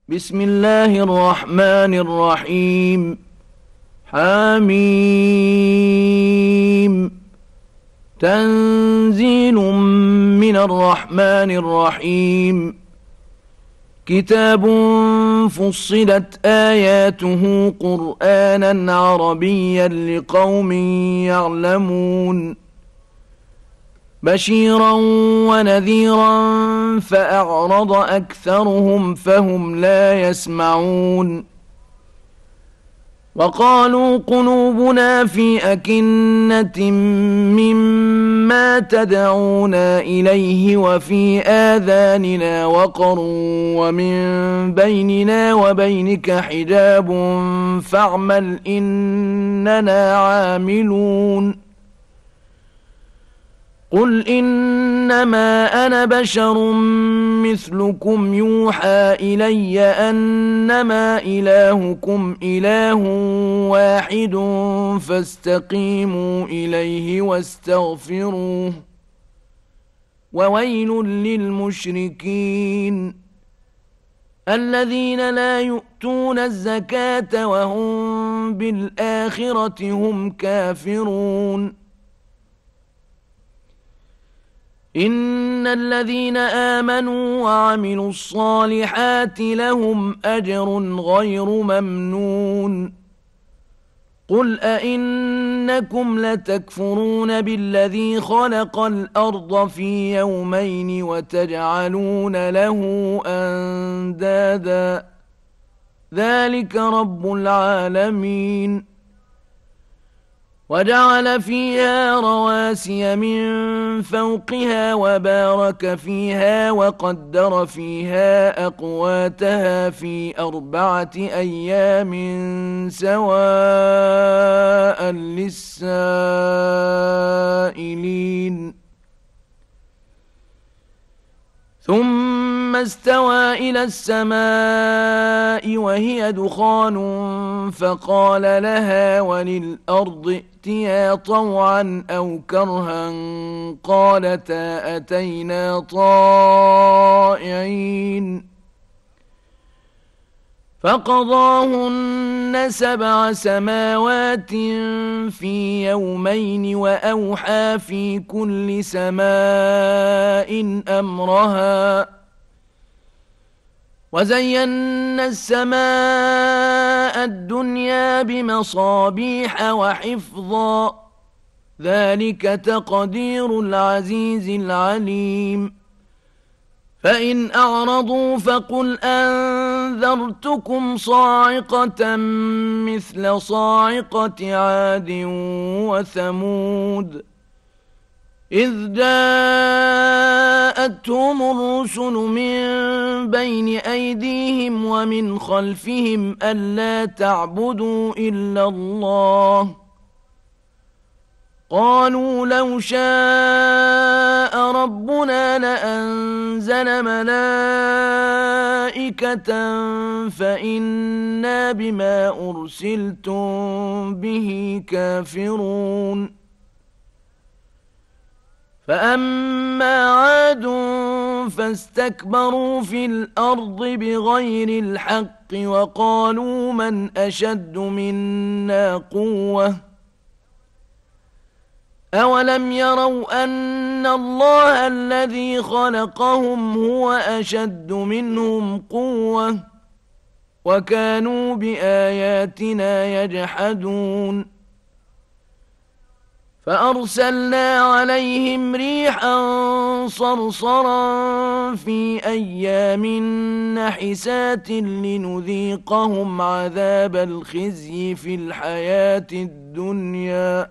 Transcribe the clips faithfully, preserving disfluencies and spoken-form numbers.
بسم الله الرحمن الرحيم. حميم. تنزيل من الرحمن الرحيم. كتاب فصلت آياته قرآنا عربيا لقوم يعلمون بشيرا ونذيرا فأعرض أكثرهم فهم لا يسمعون. وقالوا قلوبنا في أكنة مما تدعونا إليه وفي آذاننا وقر ومن بيننا وبينك حجاب فاعمل إننا عاملون. قل إنما أنا بشر مثلكم يوحى إلي أنما إلهكم إله واحد فاستقيموا إليه واستغفروه وويل للمشركين الذين لا يؤتون الزكاة وهم بالآخرة هم كافرون. إن الذين آمنوا وعملوا الصالحات لهم أجر غير ممنون. قل أئنكم لتكفرون بالذي خلق الأرض في يومين وتجعلون له أندادا ذلك رب العالمين. وجعل فيها رواسي من فوقها وبارك فيها وقدر فيها أقواتها في أربعة أيام سواء للسائلين. ثم استوى إلى السماء وهي دخان فقال لها وللأرض ائتيا طوعا أو كرها قالتا أتينا طائعين. فقضاهن سبع سماوات في يومين وأوحى في كل سماء أمرها وزينا السماء الدنيا بمصابيح وحفظا ذلك تقدير العزيز العليم. فإن أعرضوا فقل أنذرتكم صاعقة مثل صاعقة عاد وثمود إذ جاءتهم الرسل من بين أيديهم ومن خلفهم ألا تعبدوا إلا الله قالوا لو شاء ربنا لأنزل ملائكة فإنا بما أرسلتم به كافرون. فأما عاد فاستكبروا في الأرض بغير الحق وقالوا من أشد منا قوة أولم يروا أن الله الذي خلقهم هو أشد منهم قوة وكانوا بآياتنا يجحدون. فأرسلنا عليهم ريحا صرصرا في أيام نحسات لنذيقهم عذاب الخزي في الحياة الدنيا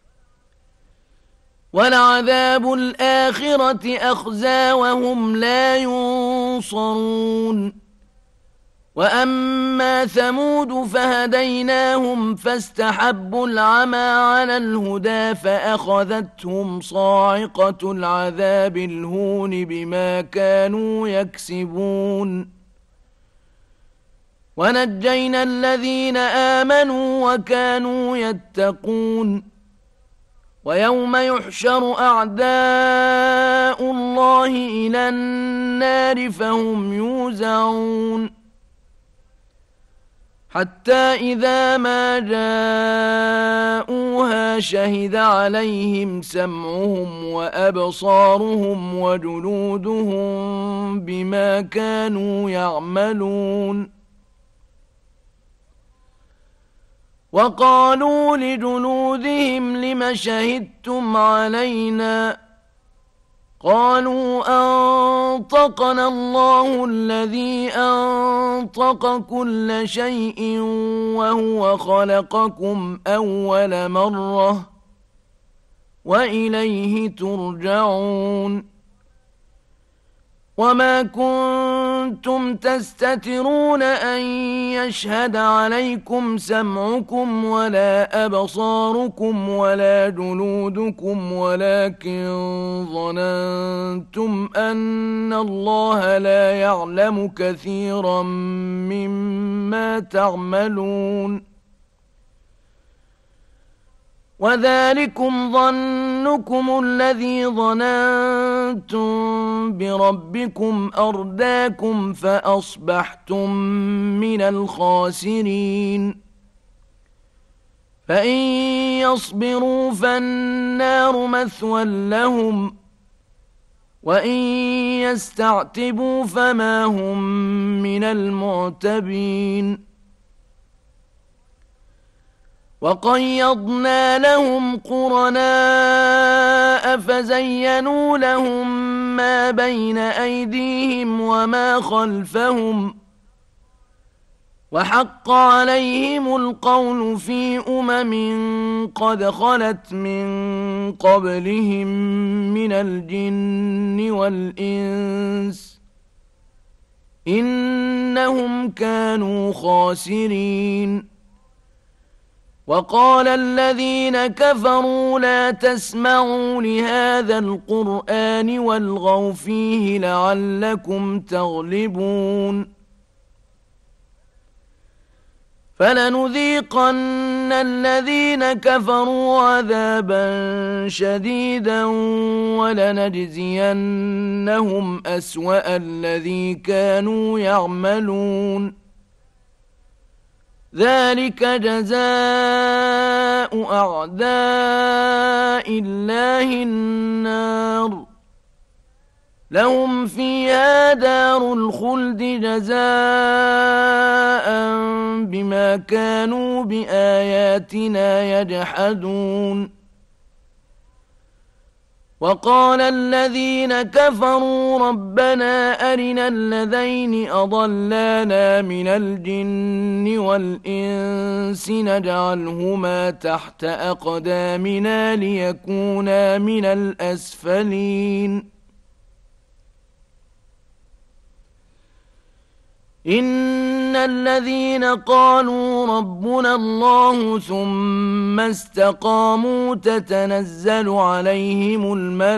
ولعذاب الآخرة أخزى وهم لا ينصرون. وأما ثمود فهديناهم فاستحبوا العمى على الهدى فأخذتهم صاعقة العذاب الهون بما كانوا يكسبون. ونجينا الذين آمنوا وكانوا يتقون. ويوم يحشر أعداء الله إلى النار فهم يوزعون حتى إذا ما جاءوها شهد عليهم سمعهم وأبصارهم وجلودهم بما كانوا يعملون وقالوا لجلودهم لم شهدتم علينا قالوا أنطقنا الله الذي أنطق كل شيء وهو خلقكم أول مرة وإليه ترجعون وما كنتم تستترون أن يشهد عليكم سمعكم ولا أبصاركم ولا جلودكم ولكن ظننتم أن الله لا يعلم كثيرا مما تعملون وذلكم ظنكم الذي ظننتم بربكم أرداكم فأصبحتم من الخاسرين فإن يصبروا فالنار مثوى لهم وإن يستعتبوا فما هم من المعتبين وقيضنا لهم قرناء فزينوا لهم ما بين أيديهم وما خلفهم وحق عليهم القول في أمم قد خلت من قبلهم من الجن والإنس إنهم كانوا خاسرين وقال الذين كفروا لا تسمعوا لهذا القرآن والغوا فيه لعلكم تغلبون فلنذيقن الذين كفروا عذابا شديدا ولنجزينهم أسوأ الذي كانوا يعملون ذلك جزاء أعداء الله النار لهم فيها دار الخلد جزاء بما كانوا بآياتنا يجحدون وقال الذين كفروا ربنا أرنا الذين أضلانا من الجن والإنس نجعلهما تحت أقدامنا ليكونا من الأسفلين إن الذين قالوا ربنا الله ثم استقاموا تتنزل عليهم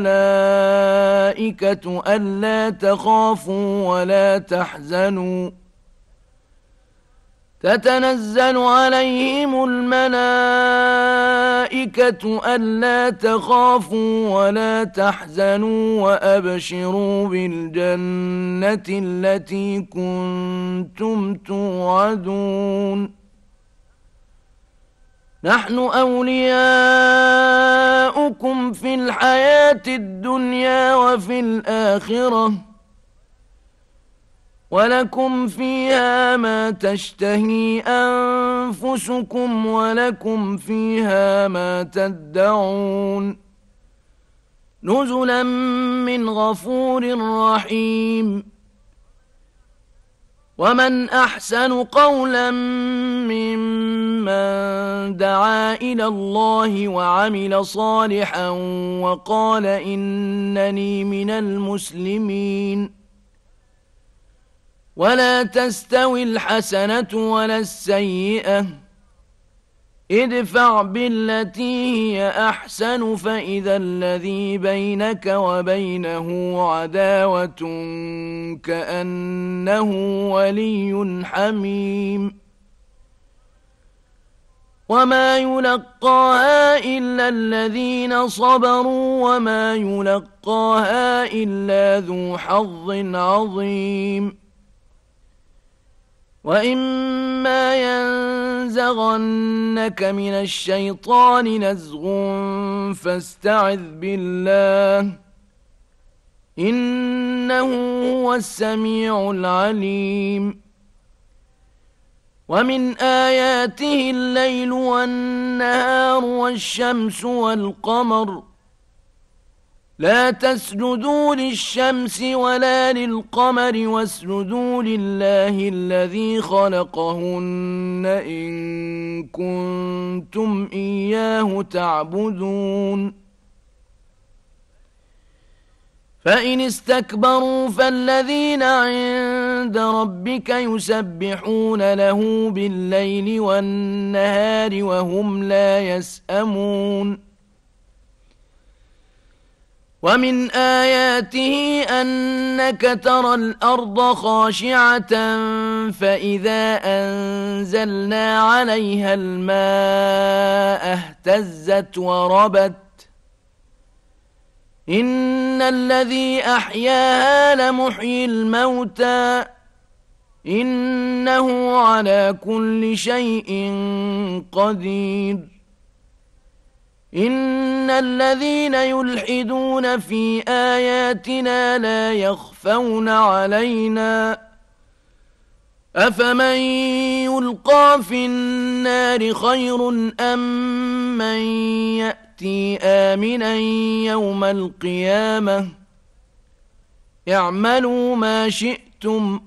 الملائكة ألا تخافوا ولا تحزنوا تتنزل عليهم الملائكة ألا تخافوا ولا تحزنوا وأبشروا بالجنة التي كنتم توعدون نحن أولياؤكم في الحياة الدنيا وفي الآخرة ولكم فيها ما تشتهي أنفسكم ولكم فيها ما تدعون نزلا من غفور رحيم ومن أحسن قولا ممن دعا إلى الله وعمل صالحا وقال إنني من المسلمين ولا تستوي الحسنة ولا السيئة ادفع بالتي هي أحسن فإذا الذي بينك وبينه عداوة كأنه ولي حميم وما يلقاها إلا الذين صبروا وما يلقاها إلا ذو حظ عظيم وإما وإما ينزغنك من الشيطان نزغ فاستعذ بالله إنه هو السميع العليم ومن آياته الليل والنهار والشمس والقمر لا تسجدوا للشمس ولا للقمر واسجدوا لله الذي خلقهن إن كنتم إياه تعبدون فإن استكبروا فالذين عند ربك يسبحون له بالليل والنهار وهم لا يسأمون ومن آياته أنك ترى الأرض خاشعة فإذا أنزلنا عليها الماء اهتزت وربت إن الذي أحياها لمحيي الموتى إنه على كل شيء قدير إن الذين يلحدون في آياتنا لا يخفون علينا أفمن يلقى في النار خير أم من يأتي آمنا يوم القيامة اعملوا ما شئتم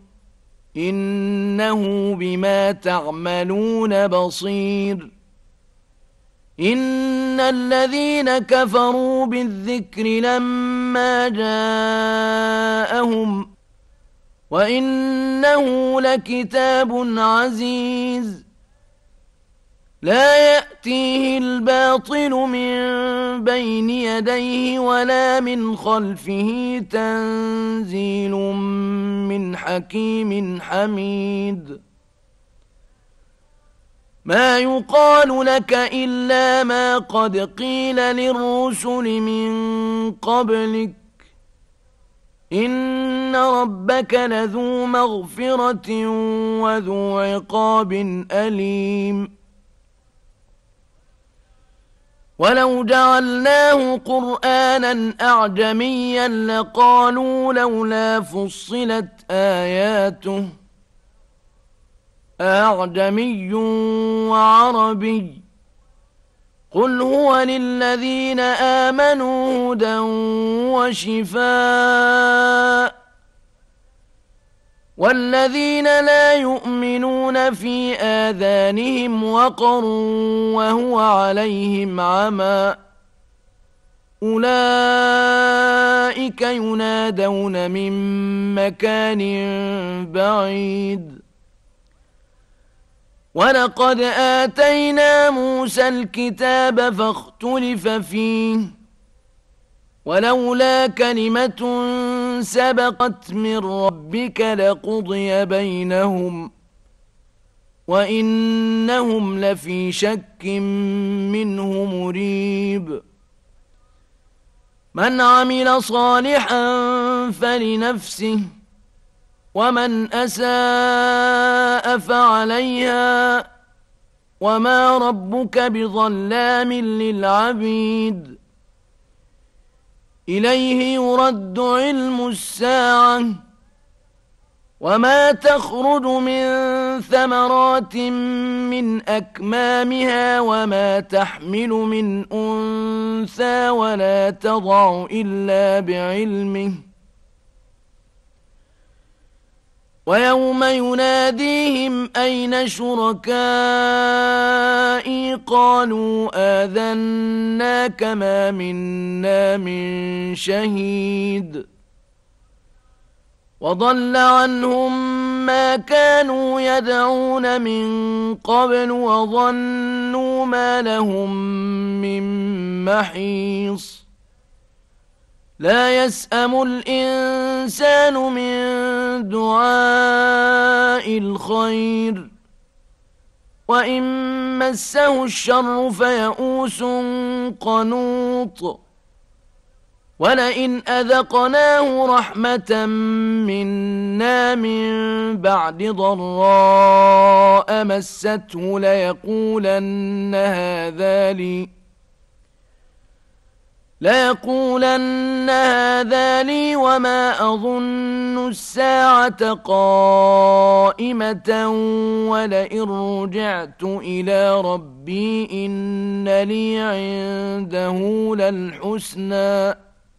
إنه بما تعملون بصير إن الذين كفروا بالذكر لما جاءهم وإنه لكتاب عزيز لا يأتيه الباطل من بين يديه ولا من خلفه تنزيل من حكيم حميد ما يقال لك إلا ما قد قيل للرسل من قبلك إن ربك لذو مغفرة وذو عقاب أليم ولو جعلناه قرآنا أعجميا لقالوا لولا فصلت آياته أعجمي وعربي قل هو للذين آمنوا هدى وشفاء والذين لا يؤمنون في آذانهم وقر وهو عليهم عمى أولئك ينادون من مكان بعيد ولقد آتينا موسى الكتاب فاختلف فيه ولولا كلمة سبقت من ربك لقضي بينهم وإنهم لفي شك منه مريب من عمل صالحا فلنفسه ومن أساء فعليها وما ربك بظلام للعبيد إليه يرد علم الساعة وما تخرج من ثمرات من أكمامها وما تحمل من أنثى ولا تضع إلا بعلمه ويوم يناديهم أين شركائي قالوا آذناك ما منا من شهيد وضل عنهم ما كانوا يدعون من قبل وظنوا ما لهم من محيص لا يسأم الإنسان من دعاء الخير وإن مسه الشر فيئوس قنوط ولئن أذقناه رحمة منا من بعد ضراء مسته ليقولن هذا لي ليقولن هذا لي وما أظن الساعة قائمة ولئن رجعت إلى ربي إن لي عنده للحسنى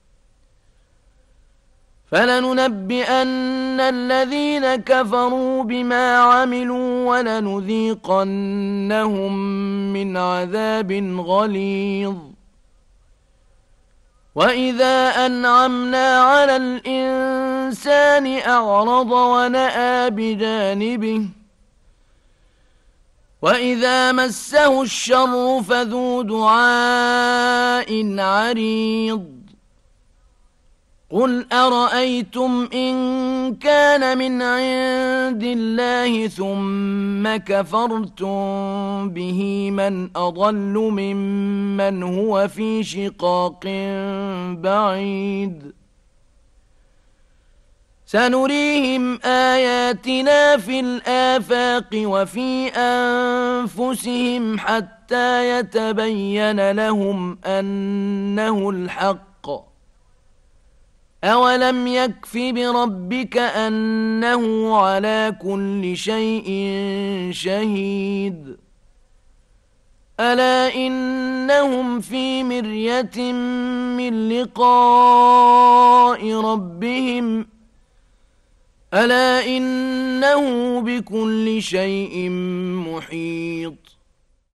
فلننبئن الذين كفروا بما عملوا ولنذيقنهم من عذاب غليظ وإذا أنعمنا على الإنسان أعرض ونأى بجانبه وإذا مسه الشر فذو دعاء عريض قل أرأيتم إن كان من عند الله ثم كفرتم به من أضل ممن هو في شقاق بعيد سنريهم آياتنا في الآفاق وفي أنفسهم حتى يتبين لهم أنه الحق أولم يكف بربك أنه على كل شيء شهيد ألا إنهم في مرية من لقاء ربهم ألا إنه بكل شيء محيط